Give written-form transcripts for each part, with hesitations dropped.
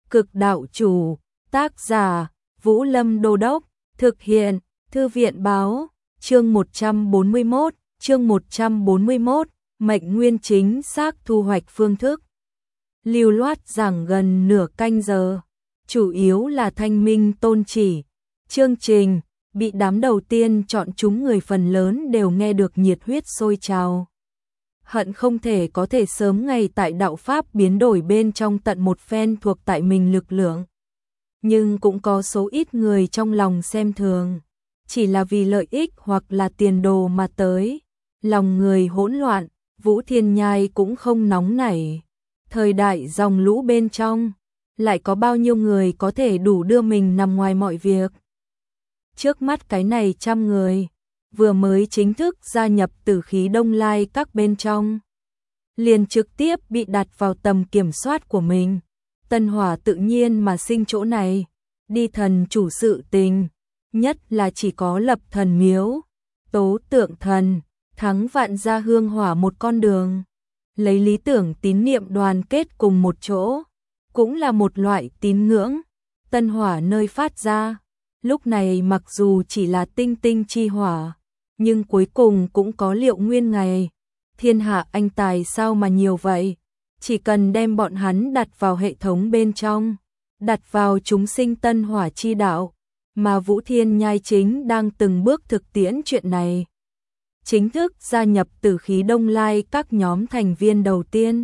Cực đạo chủ, tác giả, Vũ Lâm Đô Đốc, thực hiện, Thư viện báo, chương 141, mệnh nguyên chính xác thu hoạch phương thức. Lưu loát giảng gần nửa canh giờ, chủ yếu là thanh minh tôn chỉ, chương trình, bị đám đầu tiên chọn chúng người phần lớn đều nghe được nhiệt huyết sôi trào. Hận không thể có thể sớm ngày tại đạo Pháp biến đổi bên trong tận một phen thuộc tại mình lực lượng. Nhưng cũng có số ít người trong lòng xem thường, chỉ là vì lợi ích hoặc là tiền đồ mà tới. Lòng người hỗn loạn, Vũ Thiên Nhai cũng không nóng nảy. Thời đại dòng lũ bên trong, lại có bao nhiêu người có thể đủ đưa mình nằm ngoài mọi việc. Trước mắt cái này 100 người, vừa mới chính thức gia nhập Tử Khí Đông Lai các bên trong, liền trực tiếp bị đặt vào tầm kiểm soát của mình. Tân Hỏa tự nhiên mà sinh chỗ này, đi thần chủ sự tình, nhất là chỉ có lập thần miếu, tố tượng thần, thắng vạn gia hương hỏa một con đường. Lấy lý tưởng tín niệm đoàn kết cùng một chỗ, cũng là một loại tín ngưỡng. Tân Hỏa nơi phát ra, lúc này mặc dù chỉ là tinh tinh chi hỏa, nhưng cuối cùng cũng có liệu nguyên ngày. Thiên hạ anh tài sao mà nhiều vậy? Chỉ cần đem bọn hắn đặt vào hệ thống bên trong, đặt vào chúng sinh Tân Hỏa chi đạo, mà Vũ Thiên Nhai chính đang từng bước thực tiễn chuyện này. Chính thức gia nhập Tử Khí Đông Lai các nhóm thành viên đầu tiên.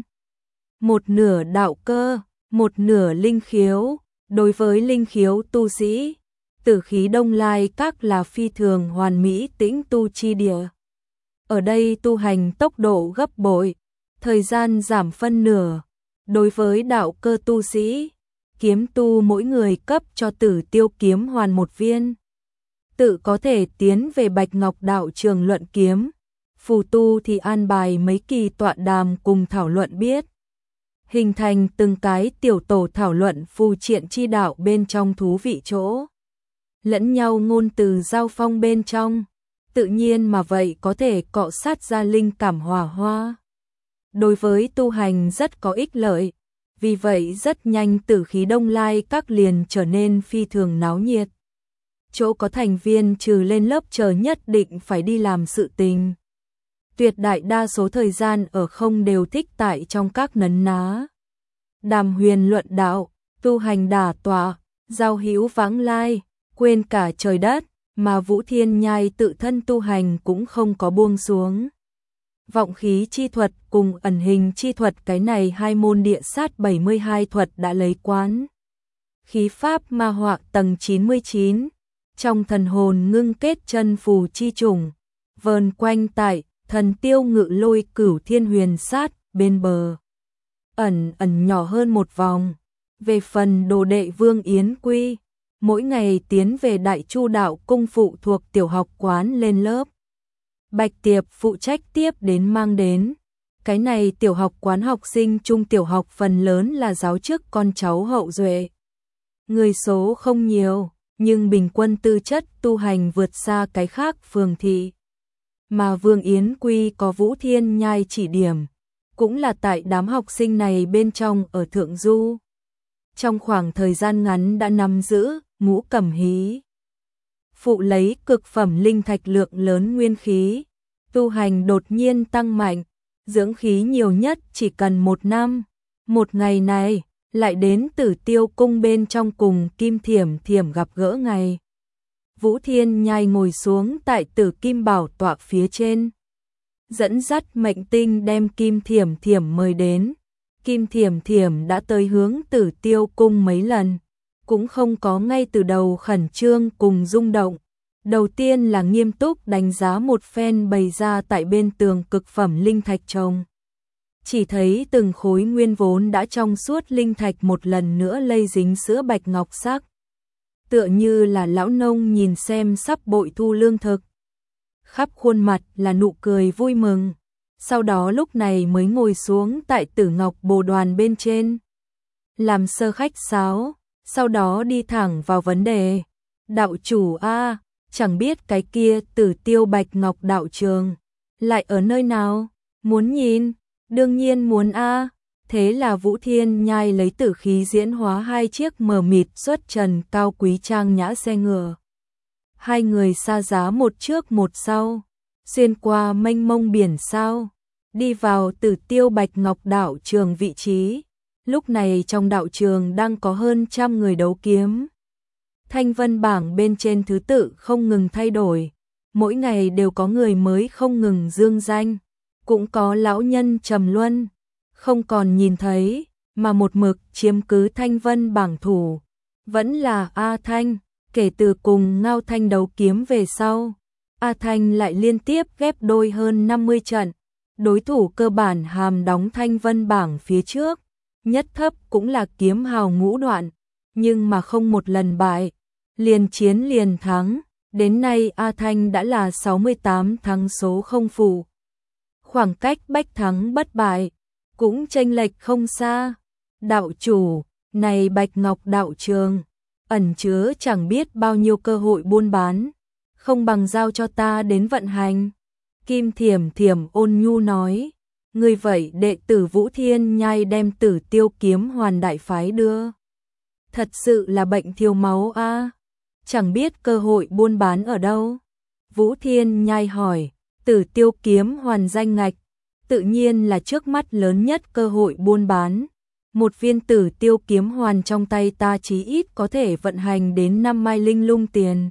Một nửa đạo cơ, một nửa linh khiếu. Đối với linh khiếu tu sĩ, Tử Khí Đông Lai các là phi thường hoàn mỹ tĩnh tu chi địa. Ở đây tu hành tốc độ gấp bội, thời gian giảm phân nửa. Đối với đạo cơ tu sĩ, kiếm tu mỗi người cấp cho Tử Tiêu kiếm hoàn một viên, tự có thể tiến về Bạch Ngọc đạo trường luận kiếm. Phù tu thì an bài mấy kỳ tọa đàm cùng thảo luận biết, hình thành từng cái tiểu tổ thảo luận phù triện chi đạo bên trong thú vị chỗ. Lẫn nhau ngôn từ giao phong bên trong, tự nhiên mà vậy có thể cọ sát ra linh cảm hòa hoa. Đối với tu hành rất có ích lợi, vì vậy rất nhanh Tử Khí Đông Lai các liền trở nên phi thường náo nhiệt. Chỗ có thành viên trừ lên lớp chờ nhất định phải đi làm sự tình. Tuyệt đại đa số thời gian ở không đều thích tại trong các nấn ná. Đàm huyền luận đạo, tu hành đả tọa, giao hữu vãng lai, quên cả trời đất, mà Vũ Thiên Nhai tự thân tu hành cũng không có buông xuống. Vọng khí chi thuật cùng ẩn hình chi thuật, cái này hai môn địa sát 72 thuật đã lấy quán. Khí pháp ma họa tầng 99, trong thần hồn ngưng kết chân phù chi trùng, vờn quanh tại thần tiêu ngự lôi cửu thiên huyền sát bên bờ. Ẩn nhỏ hơn một vòng. Về phần đồ đệ Vương Yến Quy, mỗi ngày tiến về Đại Chu đạo cung phụ thuộc tiểu học quán lên lớp. Bạch Tiệp phụ trách tiếp đến mang đến. Cái này tiểu học quán học sinh trung tiểu học phần lớn là giáo chức con cháu hậu duệ. Người số không nhiều, nhưng bình quân tư chất tu hành vượt xa cái khác phường thị. Mà Vương Yến Quy có Vũ Thiên Nhai chỉ điểm, cũng là tại đám học sinh này bên trong ở Thượng Du. Trong khoảng thời gian ngắn đã nắm giữ ngũ cẩm hí. Phụ lấy cực phẩm linh thạch lượng lớn nguyên khí, tu hành đột nhiên tăng mạnh, dưỡng khí nhiều nhất chỉ cần 1 năm. Một ngày này, lại đến Tử Tiêu cung bên trong cùng Kim Thiểm Thiểm gặp gỡ ngày. Vũ Thiên Nhai ngồi xuống tại Tử Kim Bảo tọa phía trên, dẫn dắt mệnh tinh đem Kim Thiểm Thiểm mời đến. Kim Thiểm Thiểm đã tới hướng Tử Tiêu cung mấy lần, cũng không có ngay từ đầu khẩn trương cùng rung động. Đầu tiên là nghiêm túc đánh giá một phen bày ra tại bên tường cực phẩm linh thạch trồng. Chỉ thấy từng khối nguyên vốn đã trong suốt linh thạch một lần nữa lây dính sữa bạch ngọc sắc. Tựa như là lão nông nhìn xem sắp bội thu lương thực. Khắp khuôn mặt là nụ cười vui mừng. Sau đó lúc này mới ngồi xuống tại Tử Ngọc Bồ Đoàn bên trên, làm sơ khách sáo, sau đó đi thẳng vào vấn đề. Đạo chủ a, chẳng biết cái kia Tử Tiêu Bạch Ngọc đạo trường lại ở nơi nào? Muốn nhìn? Đương nhiên muốn a. Thế là Vũ Thiên Nhai lấy tử khí diễn hóa 2 chiếc mờ mịt xuất trần cao quý trang nhã xe ngựa. Hai người xa giá một trước một sau, xuyên qua mênh mông biển sao, đi vào Tử Tiêu Bạch Ngọc đạo trường vị trí. Lúc này trong đạo trường đang có hơn 100 người đấu kiếm. Thanh vân bảng bên trên thứ tự không ngừng thay đổi, mỗi ngày đều có người mới không ngừng dương danh, cũng có lão nhân trầm luân, không còn nhìn thấy, mà một mực chiếm cứ thanh vân bảng thủ, vẫn là A Thanh. Kể từ cùng Ngao Thanh đấu kiếm về sau, A Thanh lại liên tiếp ghép đôi hơn 50 trận, đối thủ cơ bản hàm đóng thanh vân bảng phía trước, nhất thấp cũng là kiếm hào ngũ đoạn, nhưng mà không một lần bại, liền chiến liền thắng, đến nay A Thanh đã là 68 thắng số không phụ. Khoảng cách bách thắng bất bại, cũng chênh lệch không xa. Đạo chủ, này Bạch Ngọc đạo trường, ẩn chứa chẳng biết bao nhiêu cơ hội buôn bán, không bằng giao cho ta đến vận hành. Kim Thiểm Thiểm ôn nhu nói, người vậy đệ tử Vũ Thiên Nhai đem Tử Tiêu kiếm hoàn đại phái đưa. Thật sự là bệnh thiếu máu a, chẳng biết cơ hội buôn bán ở đâu. Vũ Thiên Nhai hỏi, Tử Tiêu kiếm hoàn danh ngạch, tự nhiên là trước mắt lớn nhất cơ hội buôn bán. Một viên Tử Tiêu kiếm hoàn trong tay ta chí ít có thể vận hành đến 5 mai linh lung tiền.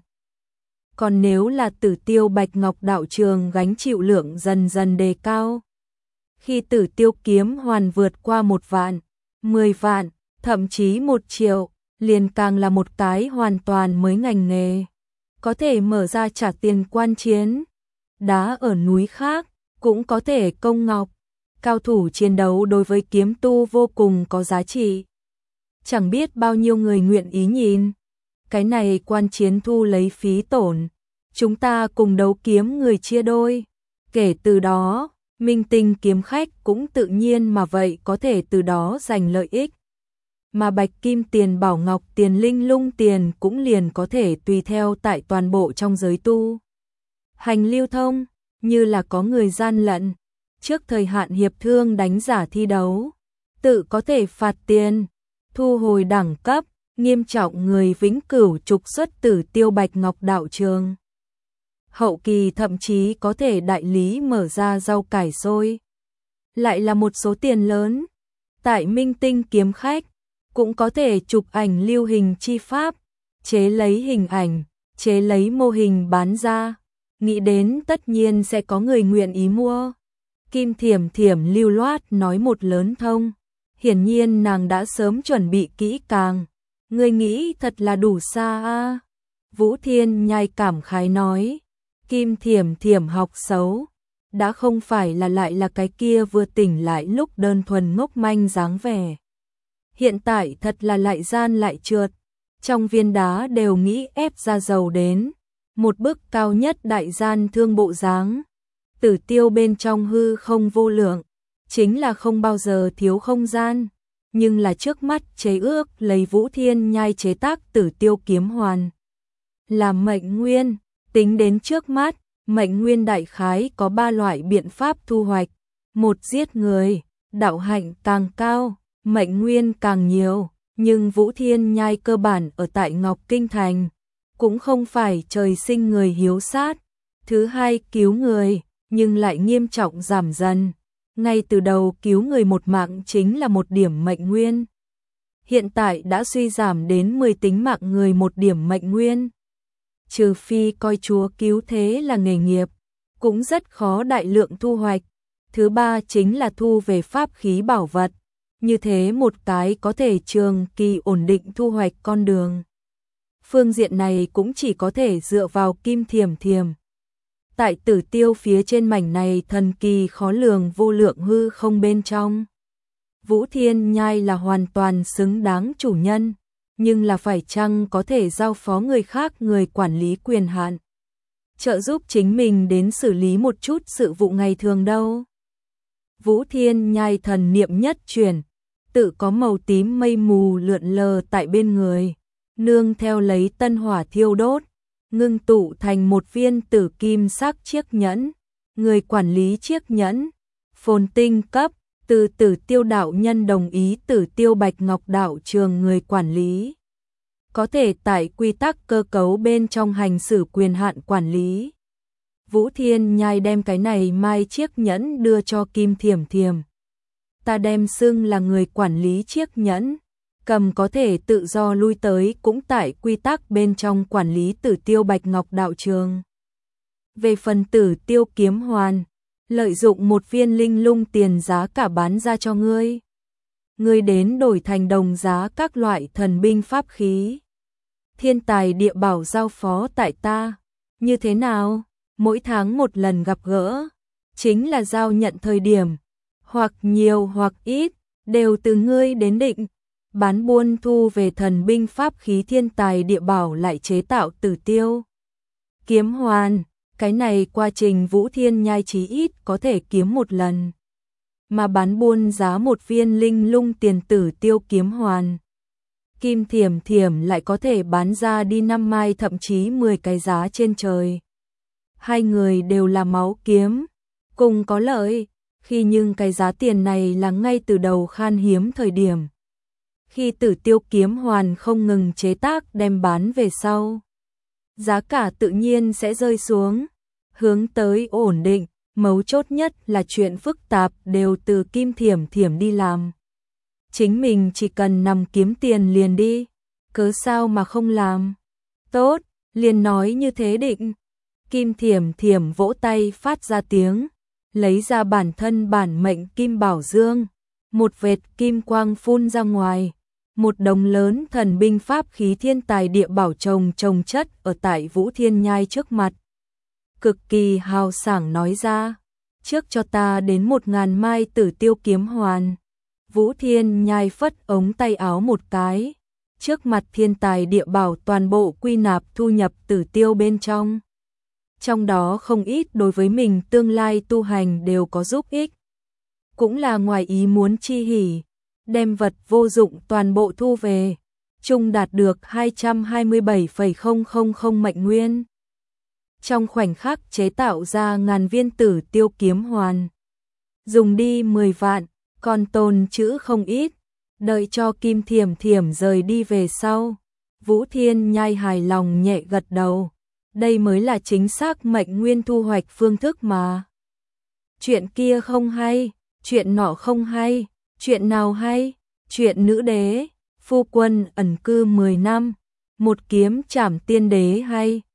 Còn nếu là Tử Tiêu Bạch Ngọc đạo trường gánh chịu lượng dần dần đề cao. Khi Tử Tiêu kiếm hoàn vượt qua 1 vạn, 10 vạn, thậm chí 1 triệu, liền càng là một cái hoàn toàn mới ngành nghề. Có thể mở ra trả tiền quan chiến, đá ở núi khác, cũng có thể công ngọc. Cao thủ chiến đấu đối với kiếm tu vô cùng có giá trị. Chẳng biết bao nhiêu người nguyện ý nhìn. Cái này quan chiến thu lấy phí tổn, chúng ta cùng đấu kiếm người chia đôi. Kể từ đó, minh tinh kiếm khách cũng tự nhiên mà vậy có thể từ đó giành lợi ích. Mà bạch kim tiền bảo ngọc tiền linh lung tiền cũng liền có thể tùy theo tại toàn bộ trong giới tu hành lưu thông, như là có người gian lận, trước thời hạn hiệp thương đánh giả thi đấu, tự có thể phạt tiền, thu hồi đẳng cấp, nghiêm trọng người vĩnh cửu trục xuất Tử Tiêu Bạch Ngọc đạo trường. Hậu kỳ thậm chí có thể đại lý mở ra rau cải xôi. Lại là một số tiền lớn. Tại minh tinh kiếm khách, cũng có thể chụp ảnh lưu hình chi pháp, chế lấy hình ảnh, chế lấy mô hình bán ra. Nghĩ đến tất nhiên sẽ có người nguyện ý mua. Kim Thiểm Thiểm lưu loát nói một lớn thông. Hiển nhiên nàng đã sớm chuẩn bị kỹ càng. Người nghĩ thật là đủ xa a. Vũ Thiên Nhai cảm khái nói. Kim Thiểm Thiểm học xấu, đã không phải là lại là cái kia vừa tỉnh lại lúc đơn thuần ngốc manh dáng vẻ. Hiện tại thật là lại gian lại trượt, trong viên đá đều nghĩ ép ra dầu đến, một bức cao nhất đại gian thương bộ dáng. Tử Tiêu bên trong hư không vô lượng, chính là không bao giờ thiếu không gian, nhưng là trước mắt chế ước lấy Vũ Thiên Nhai chế tác Tử Tiêu kiếm hoàn. Làm mệnh nguyên, tính đến trước mắt, mệnh nguyên đại khái có 3 loại biện pháp thu hoạch. Một, giết người, đạo hạnh càng cao, mệnh nguyên càng nhiều, nhưng Vũ Thiên Nhai cơ bản ở tại Ngọc Kinh Thành, cũng không phải trời sinh người hiếu sát. Thứ hai, cứu người, nhưng lại nghiêm trọng giảm dần. Ngay từ đầu cứu người một mạng chính là 1 điểm mệnh nguyên. Hiện tại đã suy giảm đến 10 tính mạng người 1 điểm mệnh nguyên. Trừ phi coi chúa cứu thế là nghề nghiệp, cũng rất khó đại lượng thu hoạch. Thứ ba chính là thu về pháp khí bảo vật, như thế một cái có thể trường kỳ ổn định thu hoạch con đường. Phương diện này cũng chỉ có thể dựa vào Kim Thiểm Thiểm. Tại Tử Tiêu phía trên mảnh này thần kỳ khó lường vô lượng hư không bên trong. Vũ Thiên Nhai là hoàn toàn xứng đáng chủ nhân, nhưng là phải chăng có thể giao phó người khác người quản lý quyền hạn, trợ giúp chính mình đến xử lý một chút sự vụ ngày thường đâu. Vũ Thiên Nhai thần niệm nhất chuyển, tự có màu tím mây mù lượn lờ tại bên người, nương theo lấy tân hỏa thiêu đốt, ngưng tụ thành một viên tử kim sắc chiếc nhẫn. Người quản lý chiếc nhẫn, phồn tinh cấp, từ Tử Tiêu đạo nhân đồng ý Tử Tiêu Bạch Ngọc đạo trường người quản lý. Có thể tại quy tắc cơ cấu bên trong hành xử quyền hạn quản lý. Vũ Thiên Nhai đem cái này mai chiếc nhẫn đưa cho Kim Thiểm Thiểm. Ta đem xưng là người quản lý chiếc nhẫn, cầm có thể tự do lui tới cũng tại quy tắc bên trong quản lý Tử Tiêu Bạch Ngọc đạo trường. Về phần Tử Tiêu kiếm hoàn, lợi dụng một viên linh lung tiền giá cả bán ra cho ngươi. Ngươi đến đổi thành đồng giá các loại thần binh pháp khí. Thiên tài địa bảo giao phó tại ta. Như thế nào? Mỗi tháng một lần gặp gỡ, chính là giao nhận thời điểm, hoặc nhiều hoặc ít, đều từ ngươi đến định. Bán buôn thu về thần binh pháp khí thiên tài địa bảo lại chế tạo Tử Tiêu kiếm hoàn. Cái này quá trình Vũ Thiên Nhai chí ít có thể kiếm một lần. Mà bán buôn giá một viên linh lung tiền Tử Tiêu kiếm hoàn, Kim Thiểm Thiểm lại có thể bán ra đi 5 mai thậm chí 10 cái giá trên trời. Hai người đều là máu kiếm, cùng có lợi, khi nhưng cái giá tiền này là ngay từ đầu khan hiếm thời điểm. Khi Tử Tiêu kiếm hoàn không ngừng chế tác đem bán về sau, giá cả tự nhiên sẽ rơi xuống, hướng tới ổn định, mấu chốt nhất là chuyện phức tạp đều từ Kim Thiểm Thiểm đi làm. Chính mình chỉ cần nằm kiếm tiền liền đi, cớ sao mà không làm. Tốt, liền nói như thế định. Kim Thiểm Thiểm vỗ tay phát ra tiếng, lấy ra bản thân bản mệnh Kim Bảo Dương, một vệt kim quang phun ra ngoài, một đống lớn thần binh pháp khí thiên tài địa bảo chồng chất ở tại Vũ Thiên Nhai trước mặt. Cực kỳ hào sảng nói ra, trước cho ta đến 1000 mai Tử Tiêu kiếm hoàn. Vũ Thiên Nhai phất ống tay áo một cái, trước mặt thiên tài địa bảo toàn bộ quy nạp thu nhập Tử Tiêu bên trong. Trong đó không ít đối với mình tương lai tu hành đều có giúp ích. Cũng là ngoài ý muốn chi hỉ, đem vật vô dụng toàn bộ thu về, chung đạt được 227,000 mệnh nguyên. Trong khoảnh khắc chế tạo ra ngàn viên Tử Tiêu kiếm hoàn, dùng đi 10 vạn, còn tồn chữ không ít, đợi cho Kim Thiểm Thiểm rời đi về sau. Vũ Thiên Nhai hài lòng nhẹ gật đầu, đây mới là chính xác mệnh nguyên thu hoạch phương thức mà. Chuyện kia không hay, chuyện nọ không hay, chuyện nào hay? Chuyện nữ đế, phu quân ẩn cư 10 năm, một kiếm trảm tiên đế hay.